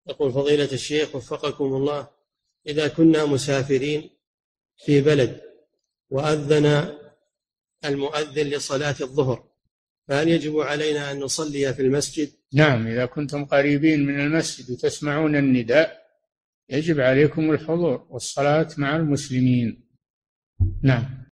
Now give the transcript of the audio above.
يقول فضيلة الشيخ وفقكم الله، إذا كنا مسافرين في بلد وأذن المؤذن لصلاة الظهر، فهل يجب علينا أن نصلي في المسجد؟ نعم، إذا كنتم قريبين من المسجد وتسمعون النداء يجب عليكم الحضور والصلاة مع المسلمين. نعم.